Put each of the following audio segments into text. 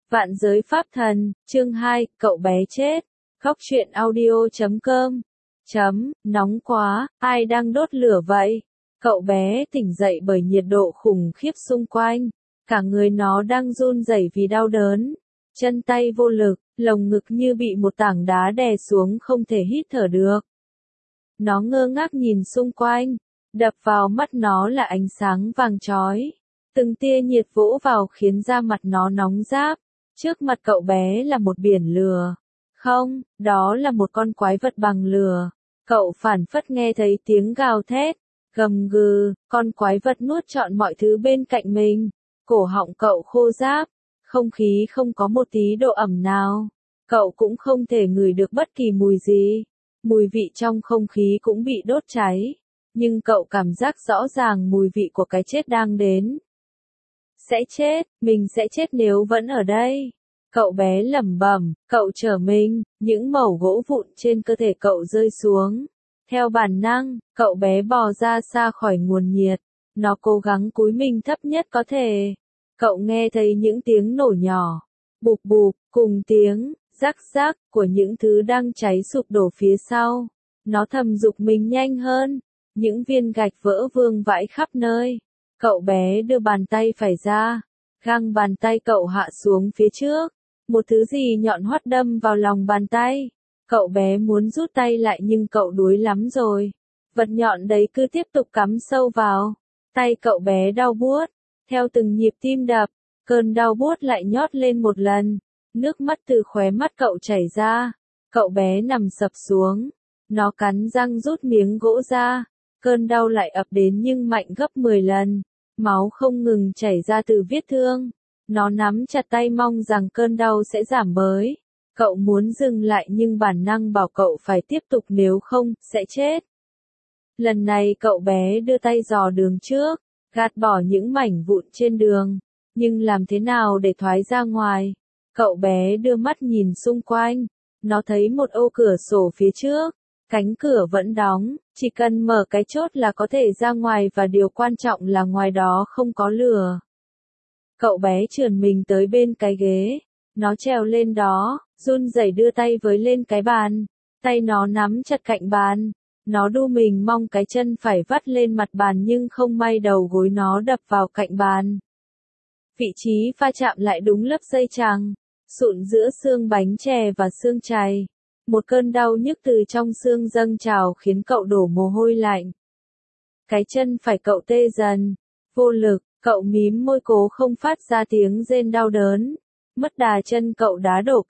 Vạn giới pháp thần, chương 2, cậu bé chết. Góc truyện audio.com. Nóng quá, ai đang đốt lửa vậy? Cậu bé tỉnh dậy bởi nhiệt độ khủng khiếp xung quanh. Cả người nó đang run rẩy vì đau đớn. Chân tay vô lực, lồng ngực như bị một tảng đá đè xuống không thể hít thở được. Nó ngơ ngác nhìn xung quanh. Đập vào mắt nó là ánh sáng vàng chói. Từng tia nhiệt vỗ vào khiến da mặt nó nóng rát. Trước mặt cậu bé là một biển lửa. Không, đó là một con quái vật bằng lửa. Cậu phảng phất nghe thấy tiếng gào thét, gầm gừ, con quái vật nuốt trọn mọi thứ bên cạnh mình. Cổ họng cậu khô ráp, không khí không có một tí độ ẩm nào. Cậu cũng không thể ngửi được bất kỳ mùi gì. Mùi vị trong không khí cũng bị đốt cháy. Nhưng cậu cảm giác rõ ràng mùi vị của cái chết đang đến. Sẽ chết, mình sẽ chết nếu vẫn ở đây. Cậu bé lẩm bẩm, cậu trở mình, những mẩu gỗ vụn trên cơ thể cậu rơi xuống. Theo bản năng, cậu bé bò ra xa khỏi nguồn nhiệt. Nó cố gắng cúi mình thấp nhất có thể. Cậu nghe thấy những tiếng nổ nhỏ, bụp bụp, cùng tiếng rắc rắc của những thứ đang cháy sụp đổ phía sau. Nó thầm giục mình nhanh hơn. Những viên gạch vỡ vương vãi khắp nơi. Cậu bé đưa bàn tay phải ra. Găng bàn tay cậu hạ xuống phía trước. Một thứ gì nhọn hoắt đâm vào lòng bàn tay. Cậu bé muốn rút tay lại nhưng cậu đuối lắm rồi. Vật nhọn đấy cứ tiếp tục cắm sâu vào. Tay cậu bé đau buốt. Theo từng nhịp tim đập, cơn đau buốt lại nhót lên một lần. Nước mắt từ khóe mắt cậu chảy ra. Cậu bé nằm sập xuống. Nó cắn răng rút miếng gỗ ra. Cơn đau lại ập đến nhưng mạnh gấp 10 lần. Máu không ngừng chảy ra từ vết thương. Nó nắm chặt tay mong rằng cơn đau sẽ giảm bớt. Cậu muốn dừng lại nhưng bản năng bảo cậu phải tiếp tục nếu không, sẽ chết. Lần này cậu bé đưa tay dò đường trước, gạt bỏ những mảnh vụn trên đường. Nhưng làm thế nào để thoái ra ngoài? Cậu bé đưa mắt nhìn xung quanh. Nó thấy một ô cửa sổ phía trước. Cánh cửa vẫn đóng, chỉ cần mở cái chốt là có thể ra ngoài và điều quan trọng là ngoài đó không có lửa. Cậu bé trườn mình tới bên cái ghế. Nó trèo lên đó, run rẩy đưa tay với lên cái bàn. Tay nó nắm chặt cạnh bàn. Nó đu mình mong cái chân phải vắt lên mặt bàn nhưng không may đầu gối nó đập vào cạnh bàn. Vị trí va chạm lại đúng lớp dây chằng, sụn giữa xương bánh chè và xương chày. Một cơn đau nhức từ trong xương dâng trào khiến cậu đổ mồ hôi lạnh. Cái chân phải cậu tê dần, vô lực, cậu mím môi cố không phát ra tiếng rên đau đớn. Mất đà chân cậu đá đổ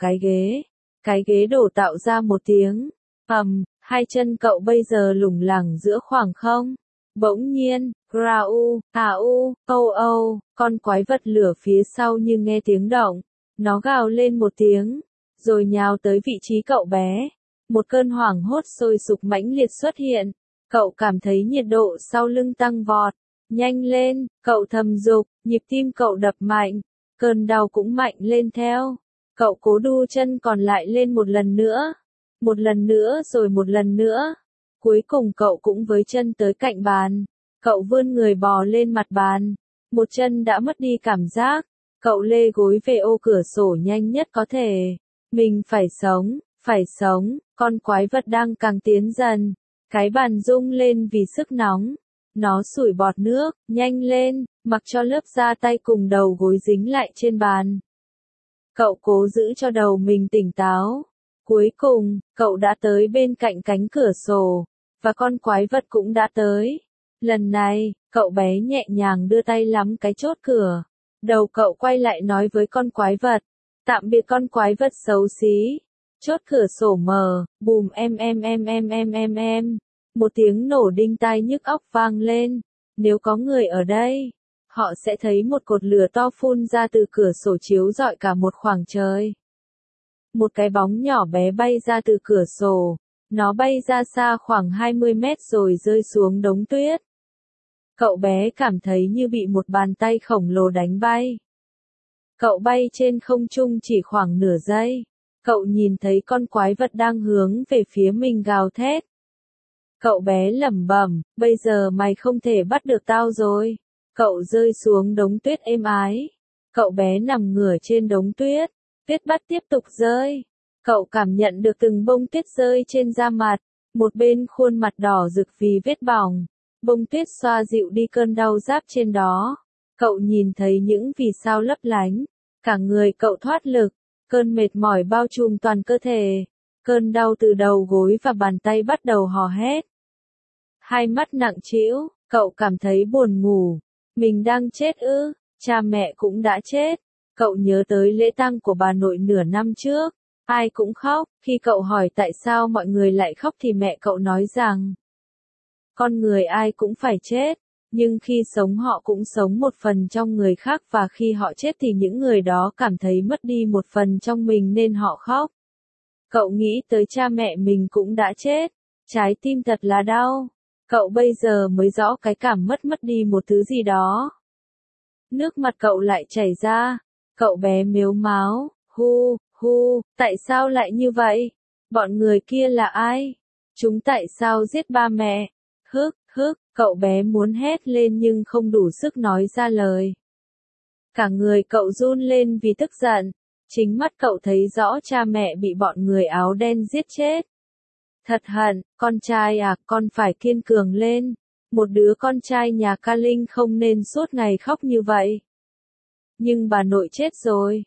cái ghế đổ tạo ra một tiếng ầm, hai chân cậu bây giờ lủng lẳng giữa khoảng không. Bỗng nhiên, grau, âu âu, con quái vật lửa phía sau như nghe tiếng động. Nó gào lên một tiếng, rồi nhào tới vị trí cậu bé. Một cơn hoảng hốt sôi sục mãnh liệt xuất hiện. Cậu cảm thấy nhiệt độ sau lưng tăng vọt. Nhanh lên, cậu thầm giục, nhịp tim cậu đập mạnh. Cơn đau cũng mạnh lên theo. Cậu cố đu chân còn lại lên một lần nữa. Một lần nữa rồi một lần nữa. Cuối cùng cậu cũng với chân tới cạnh bàn. Cậu vươn người bò lên mặt bàn. Một chân đã mất đi cảm giác. Cậu lê gối về ô cửa sổ nhanh nhất có thể. Mình phải sống, con quái vật đang càng tiến dần. Cái bàn rung lên vì sức nóng. Nó sủi bọt nước, nhanh lên, mặc cho lớp da tay cùng đầu gối dính lại trên bàn. Cậu cố giữ cho đầu mình tỉnh táo. Cuối cùng, cậu đã tới bên cạnh cánh cửa sổ, và con quái vật cũng đã tới. Lần này, cậu bé nhẹ nhàng đưa tay nắm cái chốt cửa. Đầu cậu quay lại nói với con quái vật. Tạm biệt con quái vật xấu xí. Chốt cửa sổ mở, bùm em. Một tiếng nổ đinh tai nhức óc vang lên. Nếu có người ở đây, họ sẽ thấy một cột lửa to phun ra từ cửa sổ chiếu rọi cả một khoảng trời. Một cái bóng nhỏ bé bay ra từ cửa sổ. Nó bay ra xa khoảng 20 mét rồi rơi xuống đống tuyết. Cậu bé cảm thấy như bị một bàn tay khổng lồ đánh bay. Cậu bay trên không trung chỉ khoảng nửa giây. Cậu nhìn thấy con quái vật đang hướng về phía mình gào thét. Cậu bé lẩm bẩm, bây giờ mày không thể bắt được tao rồi. Cậu rơi xuống đống tuyết êm ái. Cậu bé nằm ngửa trên đống tuyết, tuyết bắt tiếp tục rơi. Cậu cảm nhận được từng bông tuyết rơi trên da mặt, một bên khuôn mặt đỏ rực vì vết bỏng. Bông tuyết xoa dịu đi cơn đau rát trên đó. Cậu nhìn thấy những vì sao lấp lánh. Cả người cậu thoát lực, cơn mệt mỏi bao trùm toàn cơ thể. Cơn đau từ đầu gối và bàn tay bắt đầu hò hét. Hai mắt nặng trĩu, cậu cảm thấy buồn ngủ. Mình đang chết ư, cha mẹ cũng đã chết. Cậu nhớ tới lễ tang của bà nội nửa năm trước. Ai cũng khóc, khi cậu hỏi tại sao mọi người lại khóc thì mẹ cậu nói rằng con người ai cũng phải chết, nhưng khi sống họ cũng sống một phần trong người khác và khi họ chết thì những người đó cảm thấy mất đi một phần trong mình nên họ khóc. Cậu nghĩ tới cha mẹ mình cũng đã chết, trái tim thật là đau. Cậu bây giờ mới rõ cái cảm mất đi một thứ gì đó. Nước mặt cậu lại chảy ra, cậu bé mếu máo, hu, tại sao lại như vậy? Bọn người kia là ai? Chúng tại sao giết ba mẹ? Cậu bé muốn hét lên nhưng không đủ sức nói ra lời. Cả người cậu run lên vì tức giận. Chính mắt cậu thấy rõ cha mẹ bị bọn người áo đen giết chết. Thật hận, con trai à, con phải kiên cường lên. Một đứa con trai nhà Ca Linh không nên suốt ngày khóc như vậy. Nhưng bà nội chết rồi.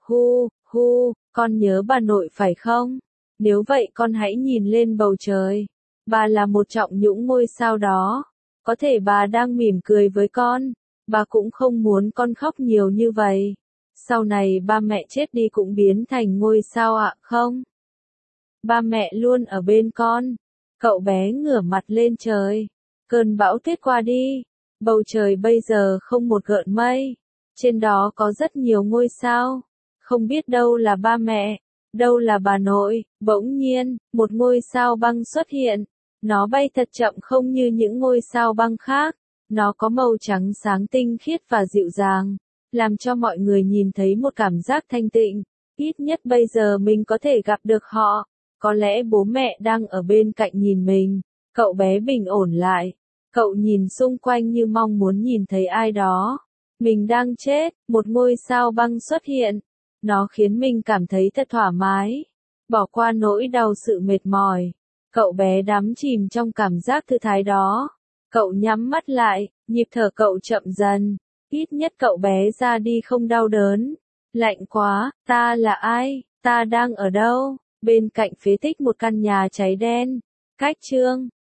Con nhớ bà nội phải không? Nếu vậy con hãy nhìn lên bầu trời. Bà là một trong những ngôi sao đó. Có thể bà đang mỉm cười với con. Bà cũng không muốn con khóc nhiều như vậy. Sau này ba mẹ chết đi cũng biến thành ngôi sao ạ, không? Ba mẹ luôn ở bên con. Cậu bé ngửa mặt lên trời. Cơn bão tuyết qua đi. Bầu trời bây giờ không một gợn mây. Trên đó có rất nhiều ngôi sao. Không biết đâu là ba mẹ, đâu là bà nội. Bỗng nhiên, một ngôi sao băng xuất hiện. Nó bay thật chậm không như những ngôi sao băng khác. Nó có màu trắng sáng tinh khiết và dịu dàng, làm cho mọi người nhìn thấy một cảm giác thanh tịnh. Ít nhất bây giờ mình có thể gặp được họ. Có lẽ bố mẹ đang ở bên cạnh nhìn mình. Cậu bé bình ổn lại. Cậu nhìn xung quanh như mong muốn nhìn thấy ai đó. Mình đang chết, một ngôi sao băng xuất hiện. Nó khiến mình cảm thấy thật thoải mái. Bỏ qua nỗi đau sự mệt mỏi. Cậu bé đắm chìm trong cảm giác thư thái đó. Cậu nhắm mắt lại, nhịp thở cậu chậm dần. Ít nhất cậu bé ra đi không đau đớn. Lạnh quá, ta là ai? Ta đang ở đâu? Bên cạnh phế tích một căn nhà cháy đen. Cách chương